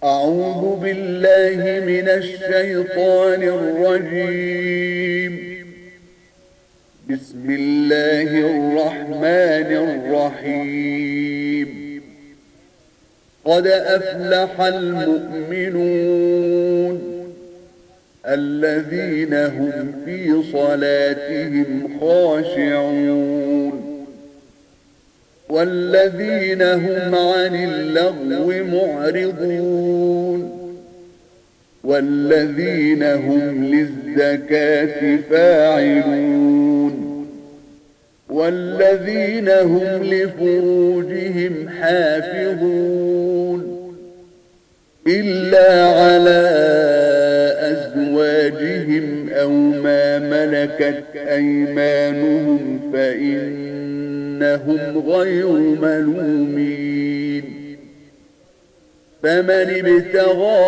أعوذ بالله من الشيطان الرجيم. بسم الله الرحمن الرحيم. قد أفلح المؤمنون الذين هم في صلاتهم خاشعون والذين هم عن اللغو معرضون والذين هم للزكاة فاعلون والذين هم لفروجهم حافظون إلا على أزواجهم أو ما ملكت أيمانهم فإنهم غير ملومين. فمن ابتغى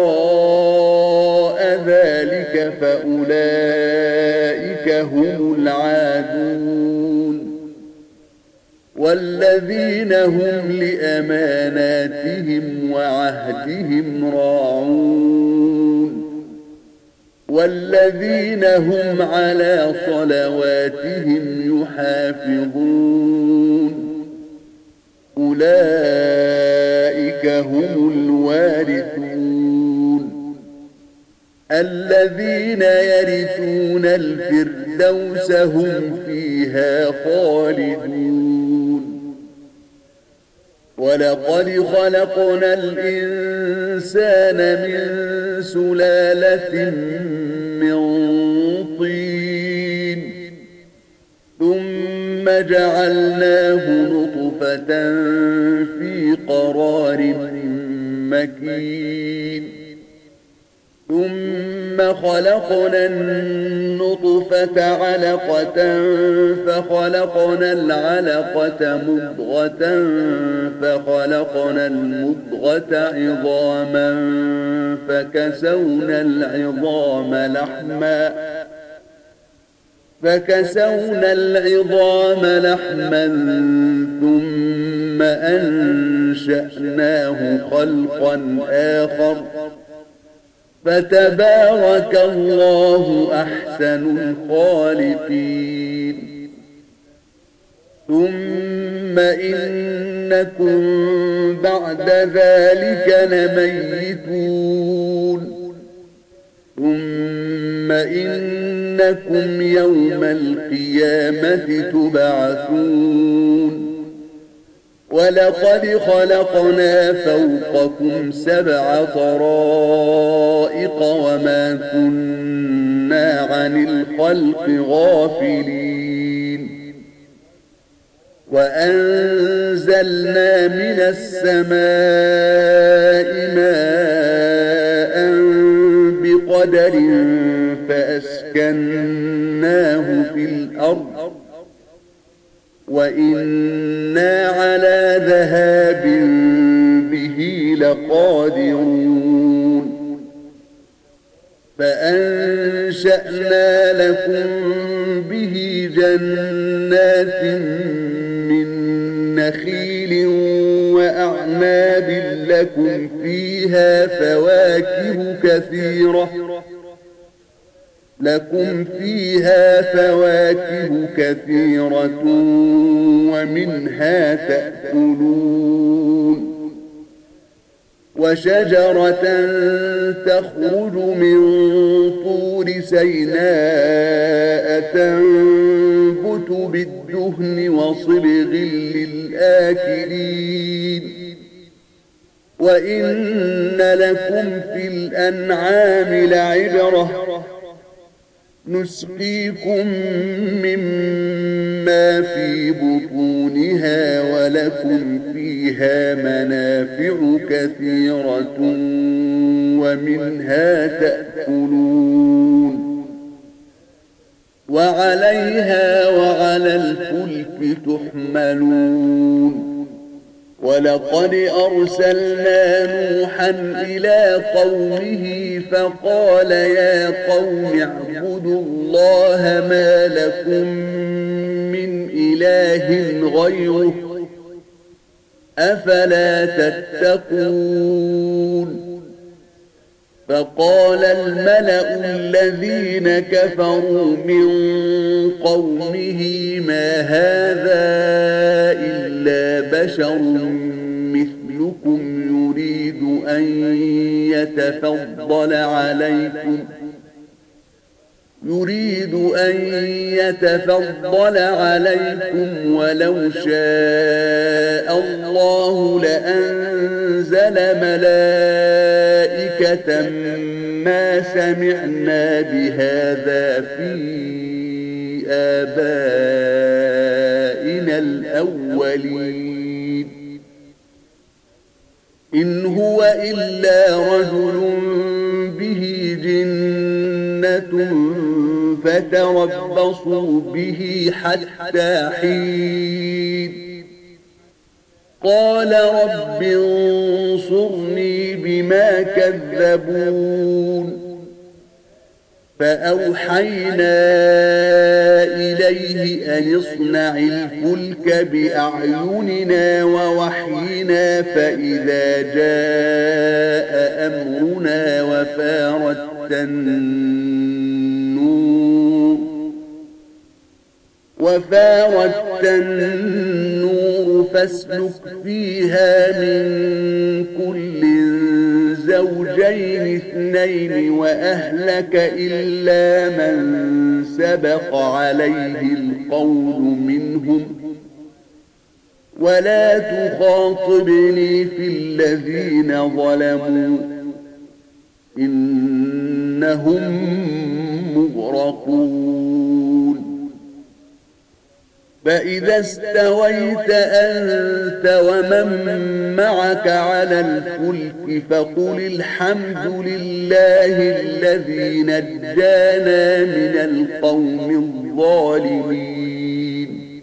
وراء ذلك فأولئك هم العادون والذين هم لأماناتهم وعهدهم راعون والذين هم على صلواتهم يحافظون. أولئك هم الوارثون الذين يرثون الفردوس هم فيها خالدون. ولقد خلقنا الإنسان من سلالة من طين ثم جعلناه نطفة في قرار مكين ثم خلقنا النطفة علقة فخلقنا العلقة مضغة فخلقنا المضغة عظاما فكسونا العظام لحما ثم أنشأناه خلقا آخر فتبارك الله أحسن الخالقين. ثم إنكم بعد ذلك لميتون ثم إنكم يوم القيامة تبعثون. ولقد خلقنا فوقكم 7 طرائق وما كنا عن الخلق غافلين. وأنزلنا من السماء ماء بقدر فأسكناه في الأرض وإنا على ذهاب به لقادرون. فأنشأنا لكم به جنات من نخيل وأعناب لكم فيها فواكه كثيرة ومنها تأكلون. وشجرة تخرج من طور سيناء تنبت بالدهن وصبغ للآكلين. وإن لكم في الأنعام لعبرة نسقيكم مما في بطونها ولكم فيها منافع كثيرة ومنها تأكلون. وعليها وعلى الفلك تحملون. ولقد أرسلنا نوحا إلى قومه فقال يا قوم اعبدوا الله ما لكم من إله غيره أفلا تتقون فقال الملأ الذين كفروا من قومه ما هذا إلا بشر مثلكم يريد أن يتفضل عليكم ولو شاء الله لأنزل ملائكة ما سمعنا بهذا في آبائنا الأولين إن هو إلا رجل به جنة فتربصوا به حتى حين قال رب انصرني بما كذبون فأوحينا إليه أن اصنع الفلك بأعيننا ووحينا فإذا جاء أمرنا وفارت النور فاسلك فيها من كل زوجين اثنين وأهلك إلا من سبق عليه القول منهم ولا تخاطبني في الذين ظلموا إنهم مغرقون فإذا استويت أنت ومن معك على الفلك فقل الحمد لله الذي نجانا من القوم الظالمين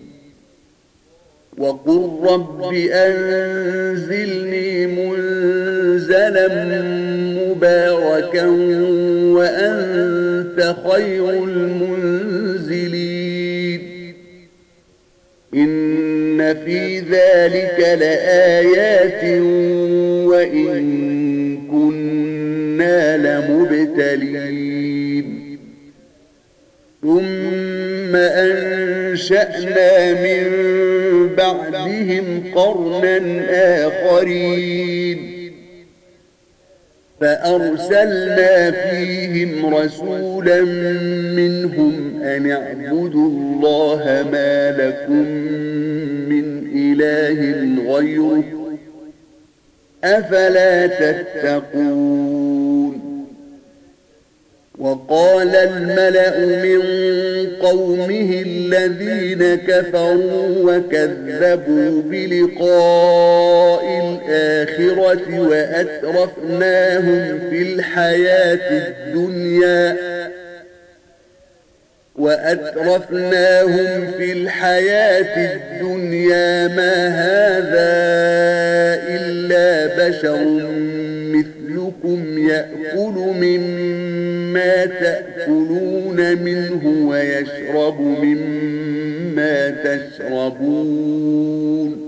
وقل رب أنزلني منزلا مباركا وأنت خير المنزلين إن في ذلك لآيات وإن كنا لمبتلين ثم أنشأنا من بعدهم قرنا آخرين فأرسلنا فيهم رسولا منهم أن اعبدوا الله ما لكم من إله غيره أفلا تتقون وقال الملأ من قومه الذين كفروا وكذبوا بلقاء الآخرة وأترفناهم في الحياة الدنيا ما هذا إلا بشر مثلكم يأكل مما تأكلون منه ويشرب مما تشربون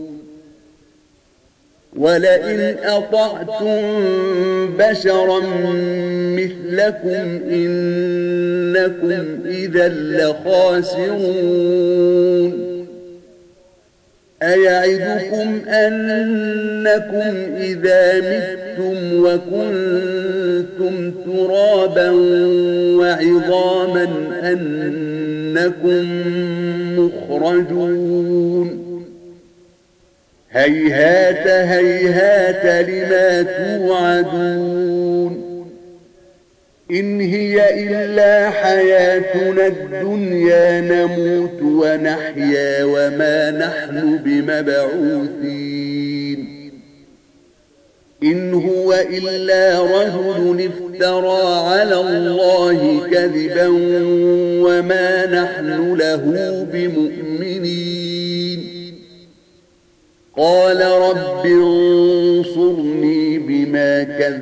ولئن أطعتم بشرا مثلكم إنكم إذا لخاسرون أيعدكم أنكم إذا متم وكنتم ترابا وعظاما أنكم مخرجون هيهات هيهات لما توعدون إن هي إلا حياتنا الدنيا نموت ونحيا وما نحن بمبعوثين إن هو إلا رجل افترى على الله كذبا وما نحن له بمؤمنين قال رب انصرني بما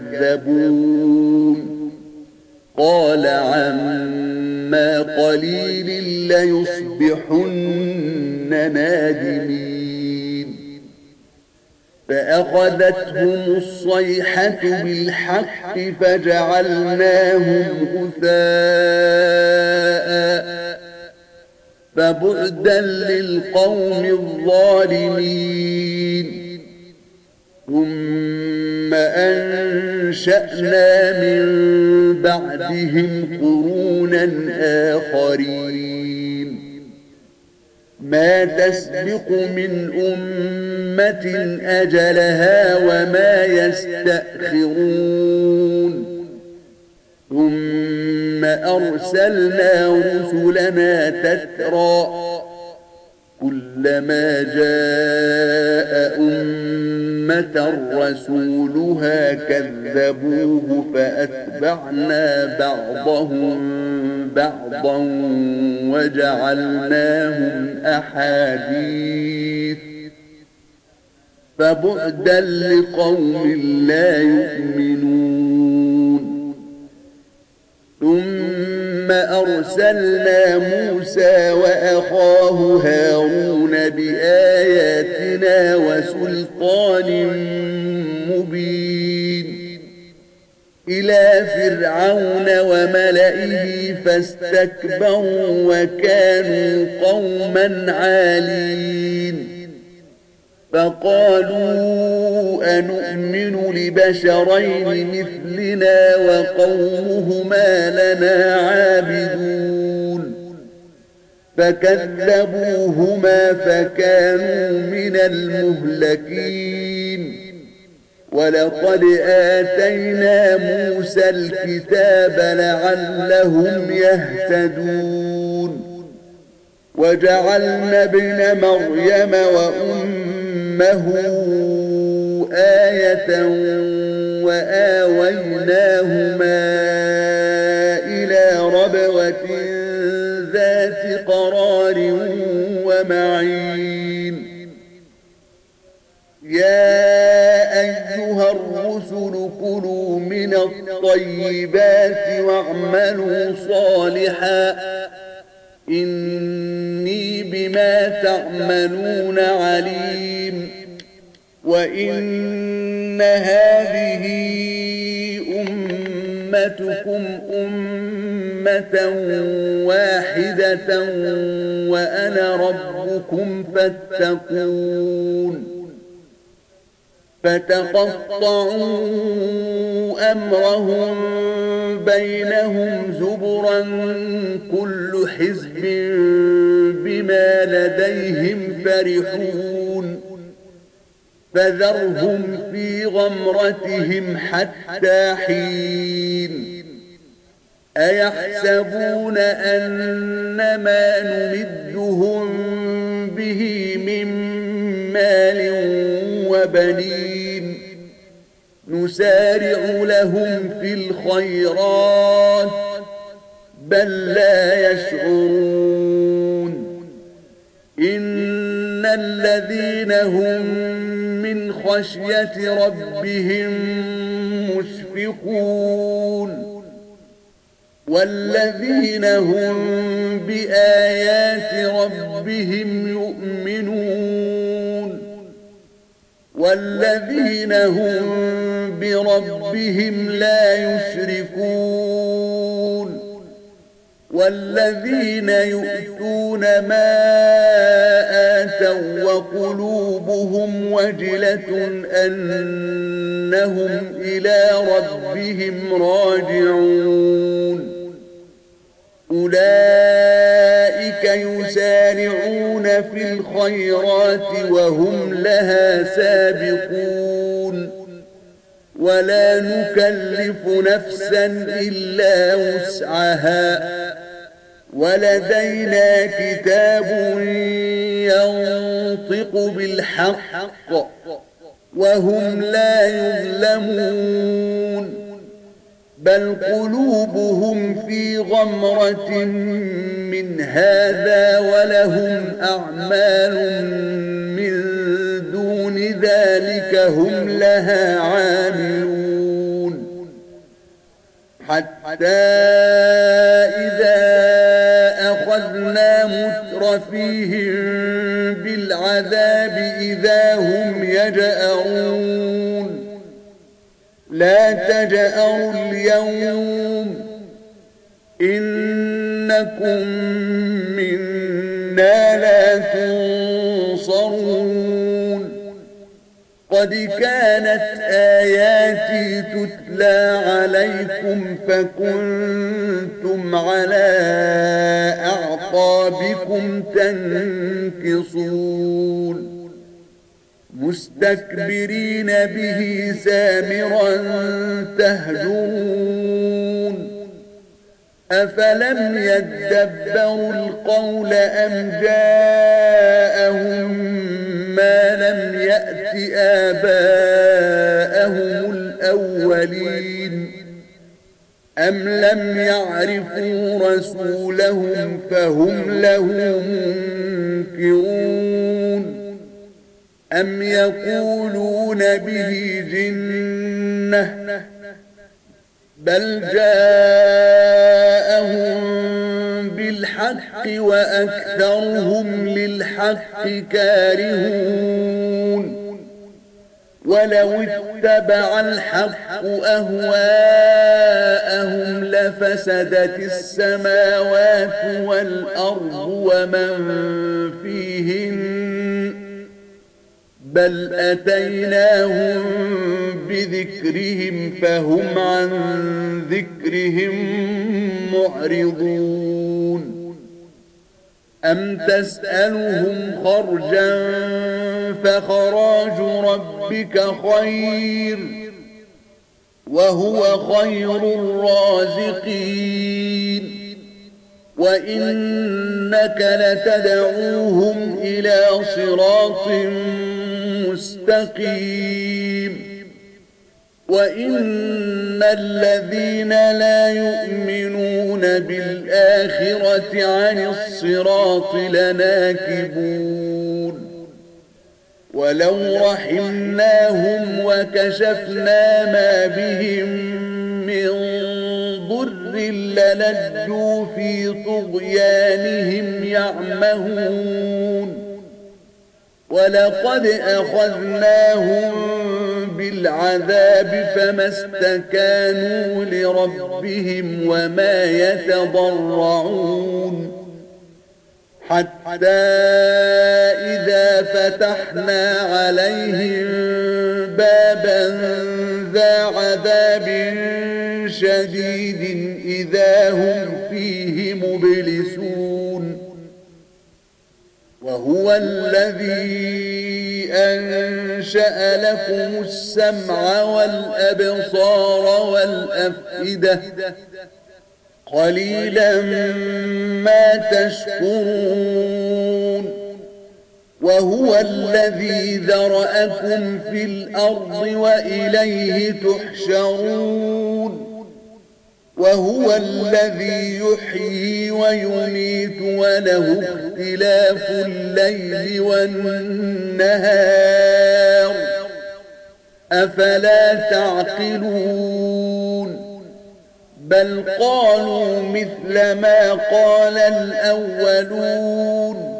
كذبون قال عما قليل ليصبحن نادمين فأخذتهم الصيحة بالحق فجعلناهم غثاء فبعدا للقوم الظالمين ثم أنشأنا من بعدهم قرونا آخرين ما تسبق من أمة أجلها وما يستأخرون ثم أرسلنا رسلنا تترى كلما جاء أمة رسولها كذبوه فأتبعنا بعضهم بعضا وجعلناهم أحاديث فبعدا لقوم لا يؤمنون ثم أرسلنا موسى وأخاه هارون بآياتنا وسلطان مبين إلى فرعون وملئه فاستكبروا وكانوا قوما عالين فقالوا أنؤمن لبشرين مثلنا وقومهما لنا عابدون فكذبوهما فكانوا من المهلكين ولقد آتينا موسى الكتاب لعلهم يهتدون وجعلنا ابن مريم وأمه آية وآويناهما إلى ربوة ذات قرار ومعين يا أيها الرسل كلوا من الطيبات واعملوا صالحا إني بما تعملون عليم وإن هذه أمتكم أمة واحدة وأنا ربكم فاتقون فتقطعوا أمرهم بينهم زبرا كل حزب بما لديهم فرحون فذرهم في غمرتهم حتى حين أيحسبون أن ما نمدهم به من مال وبنين نسارع لهم في الخيرات بل لا يشعرون إن الذين هم من خشية ربهم مشفقون والذين هم بآيات ربهم يؤمنون والذين هم بربهم لا يشركون والذين يؤتون ما آتوا وقلوبهم وجلة أنهم إلى ربهم راجعون أولئك يسارعون في الخيرات وهم لها سابقون ولا نكلف نفسا إلا وسعها ولدينا كتاب ينطق بالحق وهم لا يظلمون بل قلوبهم في غمرة من هذا ولهم أعمال من دون ذلك هم لها عاملون حتى إذا أخذنا مترفيهم بالعذاب إذا هم يجأرون لا تجأروا اليوم إنكم منا لا تنصرون قد كانت آياتي تتلى عليكم فكنتم على أعقابكم تنكصون مستكبرين به سامرا تهجرون أفلم يدبروا القول أم جاءهم ما لم يأت آباءهم الأولين أم لم يعرفوا رسولهم فهم له منكرون أم يقولون به جنة بل جاءهم بالحق وأكثرهم للحق كارهون ولو اتبع الحق أهواءهم لفسدت السماوات والأرض ومن فيهن بل أتيناهم بذكرهم فهم عن ذكرهم معرضون أم تسألهم خرجا فخراج ربك خير وهو خير الرازقين وإنك لتدعوهم إلى صراط مستقيم وإن الذين لا يؤمنون بالآخرة عن الصراط لناكبون ولو رحمناهم وكشفنا ما بهم من ضر للجوا في طغيانهم يعمهون ولقد أخذناهم بالعذاب فما استكانوا لربهم وما يتضرعون حتى إذا فتحنا عليهم بابا ذا عذاب شديد إذا هم فيه مبلسون وهو الذي أنشأ لكم السمع والأبصار والأفئدة قليلا ما تشكرون وهو الذي ذرأكم في الأرض وإليه تحشرون وهو الذي يحيي ويميت وله اختلاف الليل والنهار أفلا تعقلون بل قالوا مثل ما قال الأولون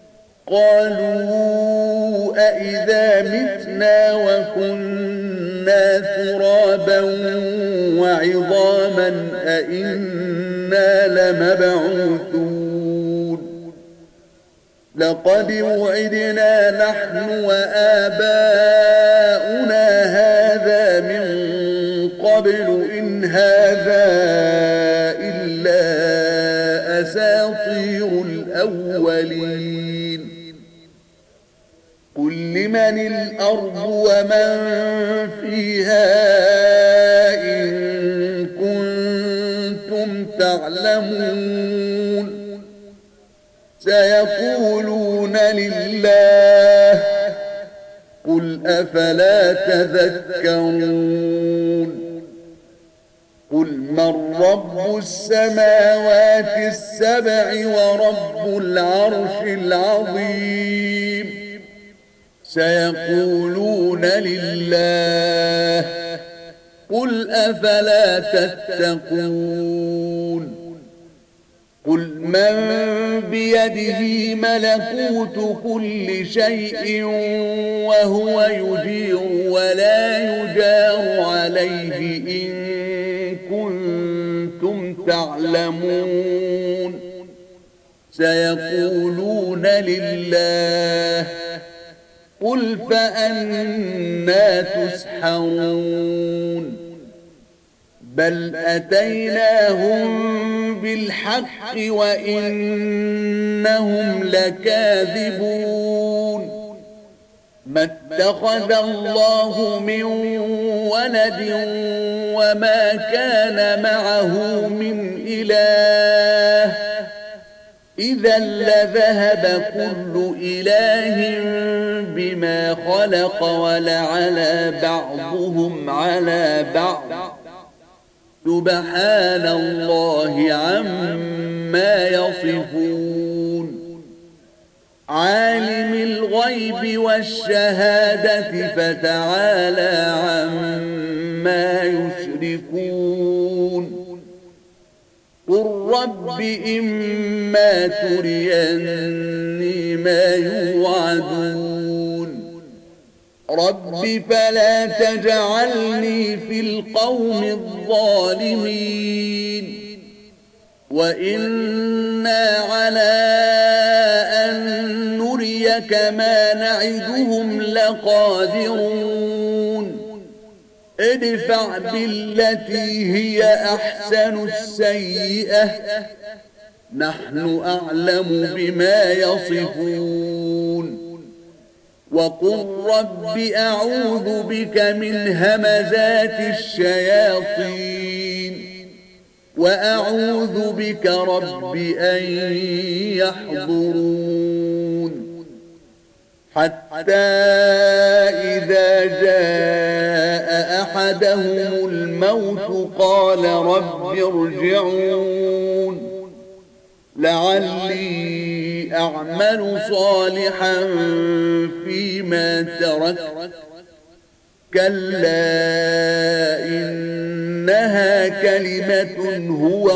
قالوا أئذا متنا وكنا ترابا وعظاما أئنا لمبعوثون لقد وعدنا نحن وآباؤنا هذا من قبل إن هذا إلا أساطير الأولين قل لمن الأرض ومن فيها إن كنتم تعلمون سيقولون لله قل أفلا تذكرون قل من رب السماوات السبع ورب العرش العظيم سيقولون لله قل أفلا تتقون قل من بيده ملكوت كل شيء وهو يجير ولا يجار عليه إن كنتم تعلمون سيقولون لله قل فأنى تسحرون بل أتيناهم بالحق وإنهم لكاذبون ما اتخذ الله من ولد وما كان معه من إله إذا لذهب كل إله بما خلق ولعلى بعضهم على بعض سبحان الله عما يصفون عالم الغيب والشهادة فتعالى عما يشركون قل رب إما تريني ما يوعدون رب فلا تجعلني في القوم الظالمين وإنا على أن نريك ما نعدهم لقادرون ادفع بالتي هي أحسن السيئة نحن أعلم بما يصفون وقل رب أعوذ بك من همزات الشياطين وأعوذ بك رب أن يحضرون حتى إذا جاء أحدهم الموت قال رب ارجعون لعلي أعمل صالحا فيما تركت كلا إنها كلمة هو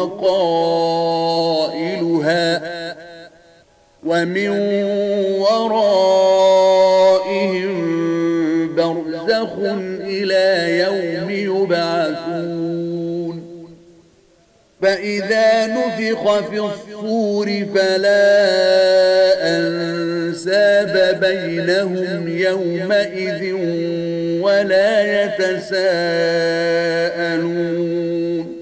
قائلها ومن ورائهم برزخ إلى يوم يبعثون فإذا نفخ في الصور فلا أنساب بينهم يومئذ ولا يتساءلون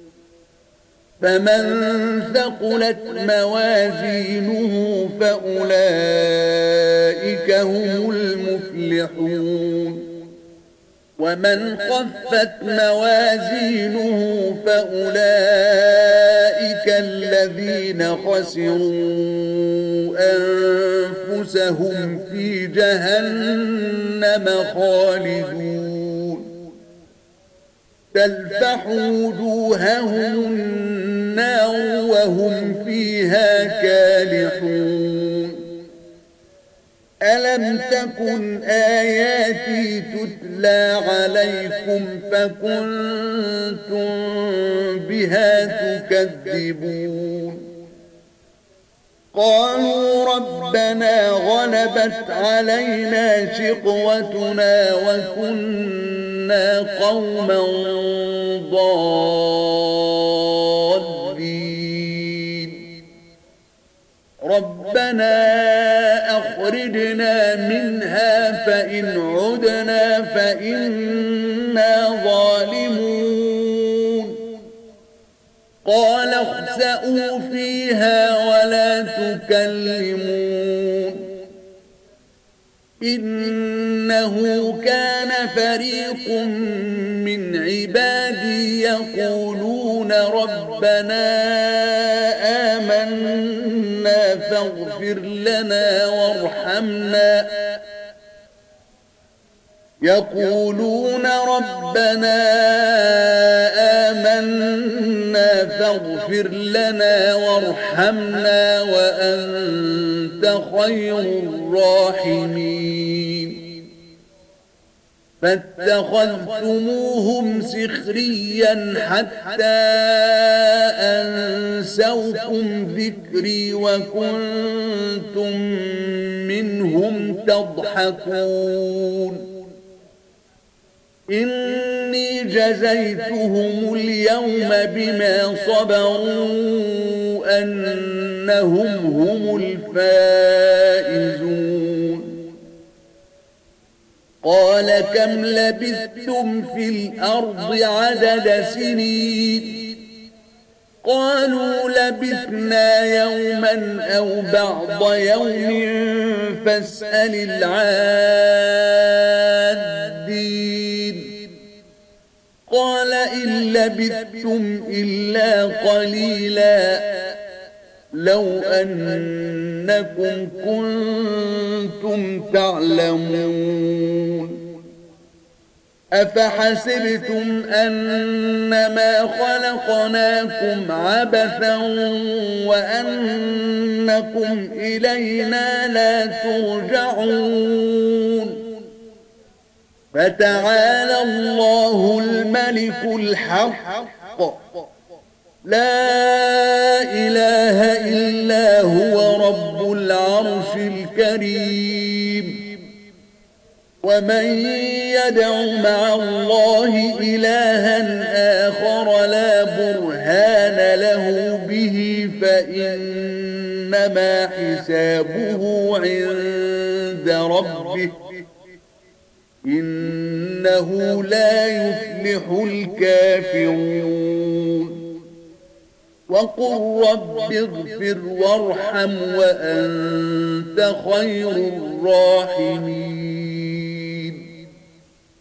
فمن ثقلت موازينه فأولئك هم المفلحون ومن خفت موازينه فأولئك الذين خسروا أنفسهم في جهنم خالدون تلفح وجوههم النار وهم فيها كالحون ألم تكن آياتي تتلى عليكم فكنتم بها تكذبون قالوا ربنا غلبت علينا شقوتنا وكنا قوما ضالين ربنا أخرجنا منها فإن عدنا فإنا ظالمون قال اخسئوا فيها ولا تكلمون إنه كان فريق من عبادي يقولون ربنا آمنا فاغفر لنا وارحمنا يقولون ربنا آمنا فاغفر لنا وارحمنا وأنت خير الراحمين فاتخذتموهم سخريا حتى أنسوكم ذكري وكنتم منهم تضحكون إني جزيتهم اليوم بما صبروا أنهم هم الفائزون قال كم لبثتم في الأرض عدد سنين قالوا لبثنا يوما أو بعض يوم فاسأل العادين قال إن لبثتم إلا قليلا لو أنكم كنتم تعلمون أفحسبتم أنما خلقناكم عبثا وأنكم إلينا لا ترجعون فتعالى الله الملك الحق لا إله إلا هو رب العرش الكريم ومن يدع مع الله إلها آخر لا برهان له به فإنما حسابه عند ربه إنه لا يفلح الكافرون وقل رب اغفر وارحم وأنت خير الراحمين